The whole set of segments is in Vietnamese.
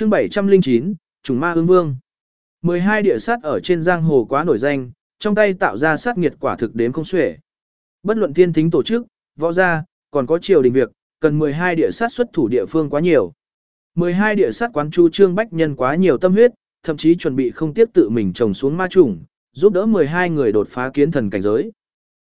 Chương 709, Trùng Ma Ưng Vương. 12 địa sát ở trên giang hồ quá nổi danh, trong tay tạo ra sát nghiệt quả thực đếm không xuể. Bất luận thiên thính tổ chức, võ gia, còn có triều đình việc, cần 12 địa sát xuất thủ địa phương quá nhiều. 12 địa sát quán chu Trương Bách Nhân quá nhiều tâm huyết, thậm chí chuẩn bị không tiếp tự mình trồng xuống ma chủng, giúp đỡ 12 người đột phá kiến thần cảnh giới.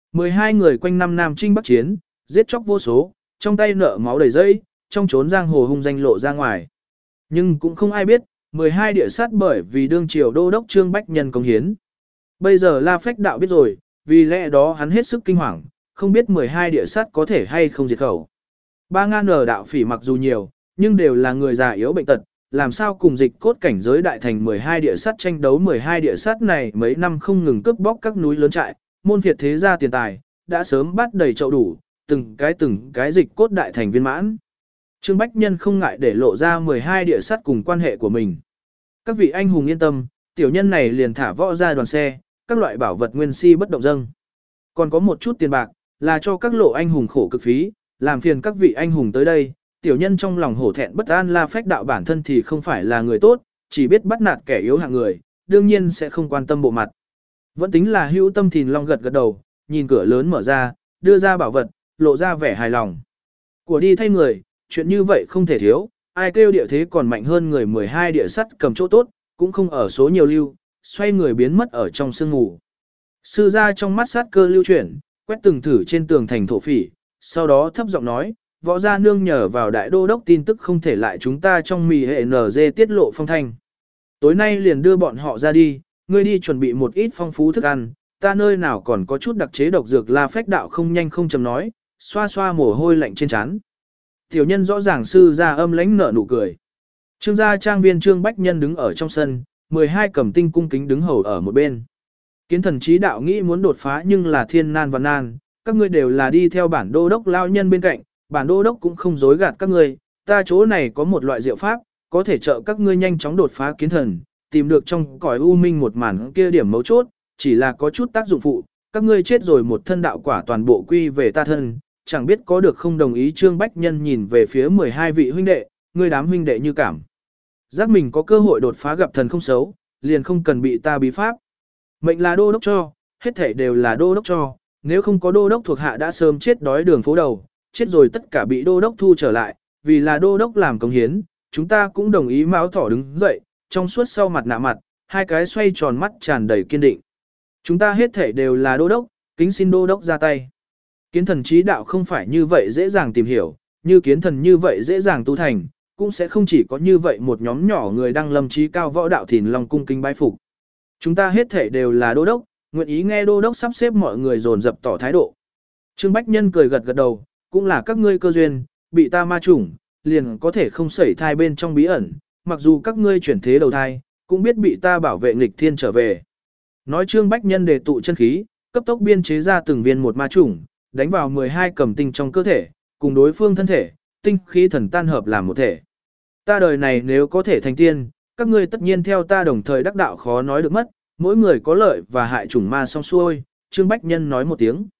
12 người quanh năm Nam Trinh Bắc Chiến, giết chóc vô số, trong tay nợ máu đầy dây, trong trốn giang hồ hung danh lộ ra ngoài. Nhưng cũng không ai biết, 12 địa sát bởi vì đương triều đô đốc Trương Bách Nhân công hiến. Bây giờ La Phách Đạo biết rồi, vì lẽ đó hắn hết sức kinh hoàng, không biết 12 địa sát có thể hay không diệt khẩu. 3.000 đạo phỉ mặc dù nhiều, nhưng đều là người già yếu bệnh tật, làm sao cùng dịch cốt cảnh giới đại thành 12 địa sát tranh đấu. 12 địa sát này mấy năm không ngừng cướp bóc các núi lớn trại, môn phiệt thế gia tiền tài, đã sớm bắt đầy chậu đủ, từng cái dịch cốt đại thành viên mãn. Trương Bách Nhân không ngại để lộ ra 12 địa sát cùng quan hệ của mình. Các vị anh hùng yên tâm, tiểu nhân này liền thả võ ra đoàn xe, các loại bảo vật nguyên si bất động dâng. Còn có một chút tiền bạc, là cho các lộ anh hùng khổ cực phí, làm phiền các vị anh hùng tới đây. Tiểu nhân trong lòng hổ thẹn bất an. La Phách Đạo bản thân thì không phải là người tốt, chỉ biết bắt nạt kẻ yếu hạng người, đương nhiên sẽ không quan tâm bộ mặt. Vẫn tính là hữu tâm Thìn Long gật gật đầu, nhìn cửa lớn mở ra, đưa ra bảo vật, lộ ra vẻ hài lòng. Của đi thay người, chuyện như vậy không thể thiếu, ai kêu địa thế còn mạnh hơn người 12 địa sắt cầm chỗ tốt, cũng không ở số nhiều lưu, xoay người biến mất ở trong sương mù. Sư gia trong mắt sát cơ lưu chuyển, quét từng thử trên tường thành thổ phỉ, sau đó thấp giọng nói, võ gia nương nhờ vào đại đô đốc tin tức không thể lại chúng ta trong mì hệ NG tiết lộ phong thanh. Tối nay liền đưa bọn họ ra đi, ngươi đi chuẩn bị một ít phong phú thức ăn, ta nơi nào còn có chút đặc chế độc dược. La Phách Đạo không nhanh không chậm nói, xoa xoa mồ hôi lạnh trên trán. Tiểu nhân rõ ràng sư gia âm lãnh nở nụ cười. Trương gia trang viên Trương Bách Nhân đứng ở trong sân, 12 cẩm tinh cung kính đứng hầu ở một bên. Kiến thần trí đạo nghĩ muốn đột phá nhưng là thiên nan và nan, các ngươi đều là đi theo bản đô đốc lao nhân bên cạnh, bản đô đốc cũng không dối gạt các ngươi, ta chỗ này có một loại diệu pháp, có thể trợ các ngươi nhanh chóng đột phá kiến thần, tìm được trong cõi u minh một màn kia điểm mấu chốt, chỉ là có chút tác dụng phụ, các ngươi chết rồi một thân đạo quả toàn bộ quy về ta thân, chẳng biết có được không đồng ý. Trương Bách Nhân nhìn về phía 12 vị huynh đệ, ngươi đám huynh đệ như cảm giác mình có cơ hội đột phá gặp thần không xấu, liền không cần bị ta bí pháp. Mệnh là đô đốc cho, hết thảy đều là đô đốc cho, nếu không có đô đốc thuộc hạ đã sớm chết đói đường phố đầu, chết rồi tất cả bị đô đốc thu trở lại, vì là đô đốc làm công hiến, chúng ta cũng đồng ý. Mão Thỏ đứng dậy, trong suốt sau mặt nạ mặt, hai cái xoay tròn mắt tràn đầy kiên định. Chúng ta hết thảy đều là đô đốc, kính xin đô đốc ra tay. Kiến thần trí đạo không phải như vậy dễ dàng tìm hiểu, như kiến thần như vậy dễ dàng tu thành, cũng sẽ không chỉ có như vậy một nhóm nhỏ người đang lâm trí cao võ đạo Thìn Long cung kính bái phục. Chúng ta hết thảy đều là đô đốc, nguyện ý nghe đô đốc sắp xếp. Mọi người dồn dập tỏ thái độ. Trương Bách Nhân cười gật gật đầu, cũng là các ngươi cơ duyên, bị ta ma chủng, liền có thể không sẩy thai bên trong bí ẩn, mặc dù các ngươi chuyển thế đầu thai, cũng biết bị ta bảo vệ nghịch thiên trở về. Nói Trương Bách Nhân đề tụ chân khí, cấp tốc biên chế ra từng viên một ma chủng, đánh vào 12 cẩm tinh trong cơ thể, cùng đối phương thân thể, tinh khí thần tan hợp làm một thể. Ta đời này nếu có thể thành tiên, các ngươi tất nhiên theo ta đồng thời đắc đạo khó nói được mất, mỗi người có lợi và hại chủng ma song xuôi. Trương Bách Nhân nói một tiếng.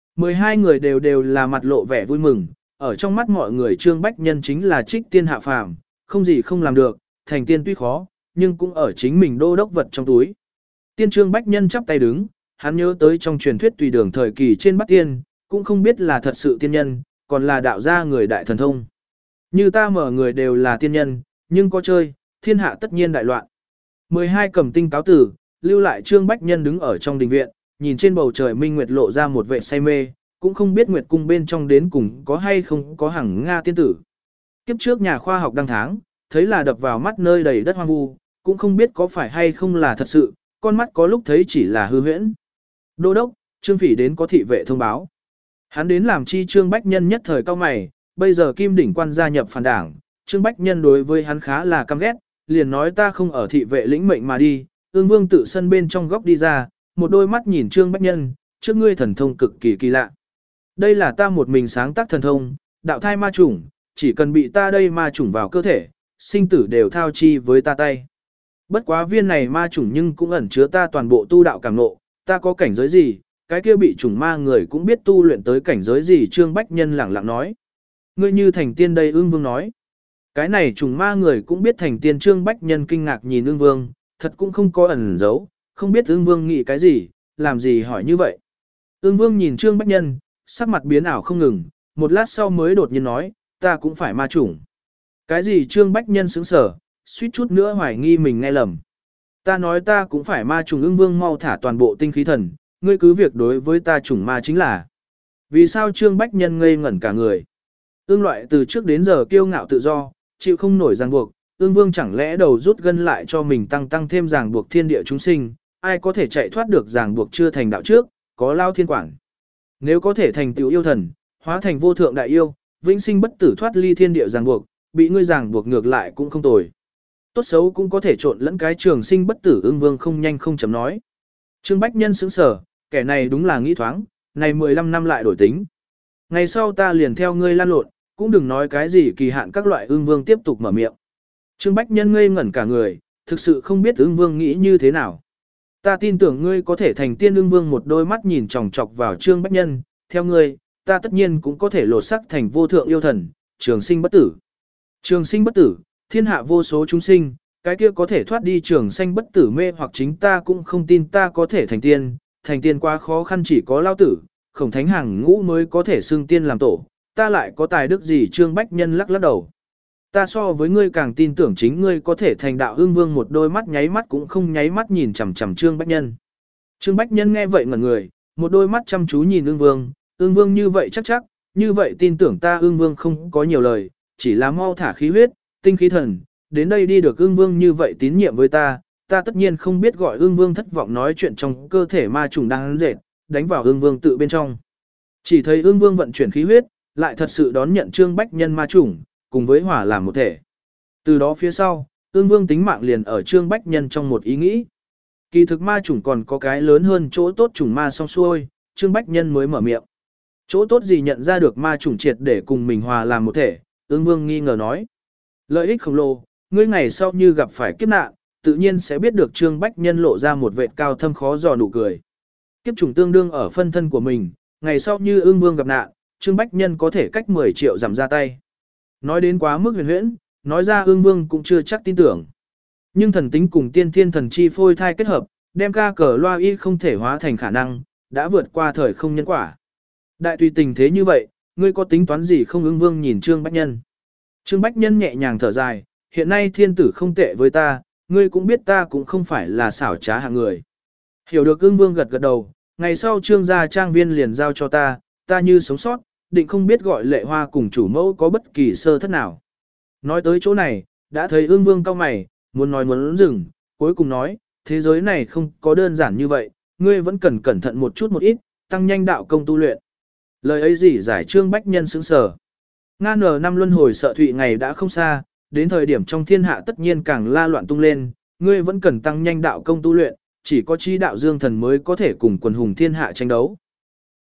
12 người đều là mặt lộ vẻ vui mừng, ở trong mắt mọi người Trương Bách Nhân chính là trích tiên hạ phàm, không gì không làm được, thành tiên tuy khó, nhưng cũng ở chính mình đô đốc vật trong túi. Tiên Trương Bách Nhân chắp tay đứng, hắn nhớ tới trong truyền thuyết tùy đường thời kỳ trên Bắc Tiên, cũng không biết là thật sự tiên nhân, còn là đạo gia người đại thần thông. Như ta mở người đều là tiên nhân, nhưng có chơi, thiên hạ tất nhiên đại loạn. 12 cẩm tinh cáo tử, lưu lại Trương Bách Nhân đứng ở trong đình viện, nhìn trên bầu trời minh nguyệt lộ ra một vẻ say mê, cũng không biết nguyệt cung bên trong đến cùng có hay không có hằng Nga tiên tử. Kiếp trước nhà khoa học đăng tháng, thấy là đập vào mắt nơi đầy đất hoang vu, cũng không biết có phải hay không là thật sự, con mắt có lúc thấy chỉ là hư huyễn. Đô đốc, Trương Phỉ đến có thị vệ thông báo. Hắn đến làm chi? Trương Bách Nhân nhất thời cao mày, bây giờ Kim Đỉnh quan gia nhập phản đảng, Trương Bách Nhân đối với hắn khá là căm ghét, liền nói ta không ở thị vệ lĩnh mệnh mà đi. Ương Vương tự sân bên trong góc đi ra, một đôi mắt nhìn Trương Bách Nhân, trước ngươi thần thông cực kỳ kỳ lạ. Đây là ta một mình sáng tác thần thông, đạo thai ma chủng, chỉ cần bị ta đây ma chủng vào cơ thể, sinh tử đều thao chi với ta tay. Bất quá viên này ma chủng nhưng cũng ẩn chứa ta toàn bộ tu đạo cảm ngộ, ta có cảnh giới gì, cái kia bị chủng ma người cũng biết tu luyện tới cảnh giới gì. Trương Bách Nhân lẳng lặng nói. Ngươi như thành tiên đây. Ương Vương nói. Cái này trùng ma người cũng biết thành tiên. Trương Bách Nhân kinh ngạc nhìn ương vương, thật cũng không có ẩn giấu, không biết ương vương nghĩ cái gì, làm gì hỏi như vậy. Ương vương nhìn Trương Bách Nhân, sắc mặt biến ảo không ngừng, một lát sau mới đột nhiên nói, ta cũng phải ma chủng. Cái gì? Trương Bách Nhân sững sờ, suýt chút nữa hoài nghi mình nghe lầm. Ta nói ta cũng phải ma trùng. Ương vương mau thả toàn bộ tinh khí thần, ngươi cứ việc đối với ta trùng ma chính là. Vì sao? Trương Bách Nhân ngây ngẩn cả người. Ương loại từ trước đến giờ kiêu ngạo tự do, chịu không nổi ràng buộc, ương vương chẳng lẽ đầu rút gân lại cho mình tăng thêm ràng buộc thiên địa chúng sinh, ai có thể chạy thoát được ràng buộc chưa thành đạo trước, có lao thiên quản. Nếu có thể thành tựu yêu thần, hóa thành vô thượng đại yêu, vĩnh sinh bất tử thoát ly thiên địa ràng buộc, bị ngươi ràng buộc ngược lại cũng không tồi. Tốt xấu cũng có thể trộn lẫn cái trường sinh bất tử. Ương vương không nhanh không chậm nói. Trương Bách Nhân sững sờ, kẻ này đúng là nghĩ thoáng, này 15 năm lại đổi tính. Ngày sau ta liền theo ngươi lan lộn, cũng đừng nói cái gì kỳ hạn các loại. Ương vương tiếp tục mở miệng. Trương Bách Nhân ngây ngẩn cả người, thực sự không biết Ương vương nghĩ như thế nào. Ta tin tưởng ngươi có thể thành tiên. Ương vương một đôi mắt nhìn chòng chọc vào Trương Bách Nhân, theo ngươi, ta tất nhiên cũng có thể lột sắc thành vô thượng yêu thần, trường sinh bất tử. Trường sinh bất tử, thiên hạ vô số chúng sinh, cái kia có thể thoát đi trường sinh bất tử mê hoặc chính ta cũng không tin ta có thể thành tiên quá khó khăn, chỉ có lao tử, khổng thánh hàng ngũ mới có thể xưng tiên làm tổ, ta lại có tài đức gì? Trương Bách Nhân lắc lắc đầu. Ta so với ngươi càng tin tưởng chính ngươi có thể thành đạo. Ương vương một đôi mắt nháy mắt cũng không nháy mắt nhìn chằm chằm Trương Bách Nhân. Trương Bách Nhân nghe vậy ngẩn người, một đôi mắt chăm chú nhìn ương vương như vậy chắc, như vậy tin tưởng ta. Ương vương không có nhiều lời, chỉ là mau thả khí huyết, tinh khí thần, đến đây đi được. Ương vương như vậy tín nhiệm với ta tất nhiên không biết gọi. Ương vương thất vọng nói chuyện trong cơ thể ma trùng đang dệt, đánh vào ương vương tự bên trong. Chỉ thấy ương vương vận chuyển khí huyết, lại thật sự đón nhận Trương Bách Nhân ma trùng, cùng với hỏa làm một thể. Từ đó phía sau, ương vương tính mạng liền ở Trương Bách Nhân trong một ý nghĩ. Kỳ thực ma trùng còn có cái lớn hơn chỗ tốt. Trùng ma xong xuôi, Trương Bách Nhân mới mở miệng. Chỗ tốt gì? Nhận ra được ma trùng triệt để cùng mình hòa làm một thể, ương vương nghi ngờ nói. Lợi ích khổng lồ, ngươi ngày sau như gặp phải kiếp nạn, tự nhiên sẽ biết được. Trương Bách Nhân lộ ra một vệt cao thâm khó dò nụ cười. Kiếp trùng tương đương ở phân thân của mình, ngày sau như ương vương gặp nạn, Trương Bách Nhân có thể cách 10 triệu giảm ra tay. Nói đến quá mức huyền huyễn, nói ra ương vương cũng chưa chắc tin tưởng. Nhưng thần tính cùng tiên thiên thần chi phôi thai kết hợp, đem ca cờ loa y không thể hóa thành khả năng, đã vượt qua thời không nhân quả. Đại tùy tình thế như vậy, ngươi có tính toán gì không? Ương vương nhìn Trương Bách Nhân. Trương Bách Nhân nhẹ nhàng thở dài, hiện nay thiên tử không tệ với ta, ngươi cũng biết ta cũng không phải là xảo trá hạng người. Hiểu được. Ương vương gật gật đầu, ngày sau Trương gia trang viên liền giao cho ta như sống sót, định không biết gọi Lệ Hoa cùng chủ mẫu có bất kỳ sơ thất nào. Nói tới chỗ này, đã thấy ương vương cau mày, muốn nói muốn dừng, cuối cùng nói, thế giới này không có đơn giản như vậy, ngươi vẫn cần cẩn thận một ít, tăng nhanh đạo công tu luyện. Lời ấy gì giải? Trương Bách Nhân sững sờ. Nga nở năm luân hồi sợ thụy ngày đã không xa, đến thời điểm trong thiên hạ tất nhiên càng la loạn tung lên, ngươi vẫn cần tăng nhanh đạo công tu luyện, chỉ có chi đạo dương thần mới có thể cùng quần hùng thiên hạ tranh đấu.